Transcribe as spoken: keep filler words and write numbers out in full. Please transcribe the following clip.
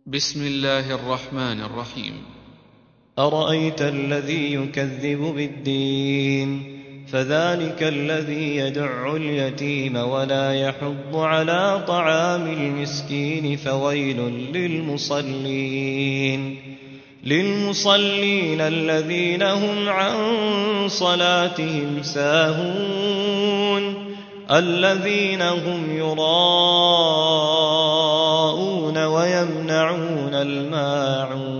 بسم الله الرحمن الرحيم. أرأيت الذي يكذب بالدين فذلك الذي يدع اليتيم ولا يحض على طعام المسكين فويل للمصلين للمصلين الذين هم عن صلاتهم ساهون الذين هم يراءون ويمنعون الماعون